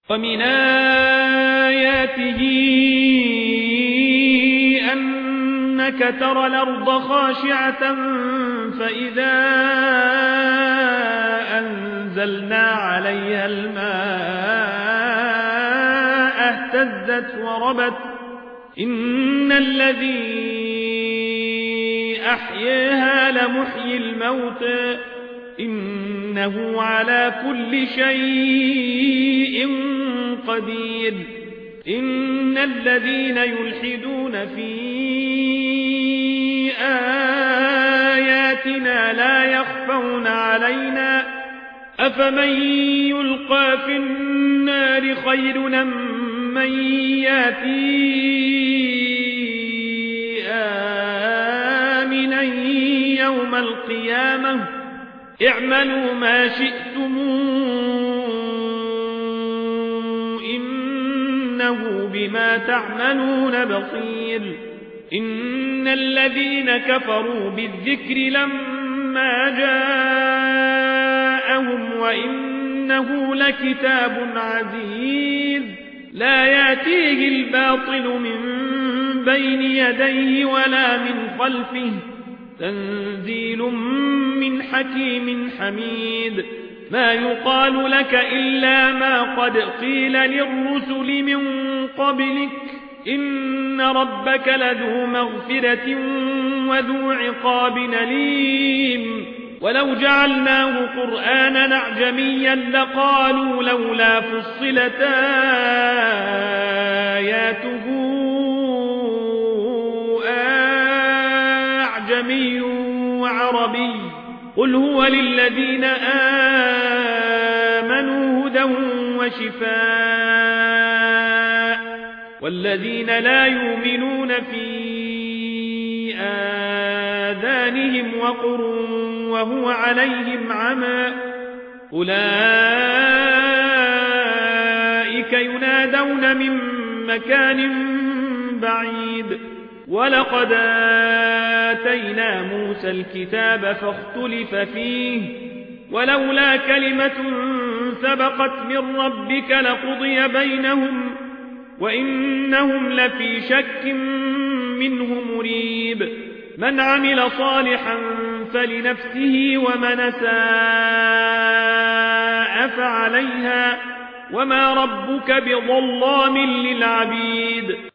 ومن آياته أنك ترى الأرض خاشعة فإذا أنزلنا عليها الماء اهتزت وربت إن الذي أحياها لمحيي الموتى إنه على كل شيء قدير. إن الذين يلحدون في آياتنا لا يخفون علينا أفمن يلقى في النار خير أم من يأتي آمنا يوم القيامة اعملوا ما شئتم إنه بما تعملون بصير. إن الذين كفروا بالذكر لما جاءهم وإنه لكتاب عزيز لا يأتيه الباطل من بين يديه ولا من خلفه تنزيل من حكيم حميد. ما يقال لك إلا ما قد قيل للرسل من قبلك إن ربك لذو مغفرة وذو عقاب أليم. ولو جعلناه قرآنا أعجميا لقالوا لولا فصلت آياته أعجمي وعربي قل هو للذين آمنوا هدى وشفاء والذين لا يؤمنون في آذانهم وقر وهو عليهم عمى أولئك ينادون من مكان بعيد. ولقد آتينا موسى الكتاب فاختلف فيه ولولا كلمة سبقت من ربك لقضي بينهم وإنهم لفي شك منه مريب. من عمل صالحا فلنفسه ومن أساء فعليها وما ربك بظلام للعبيد.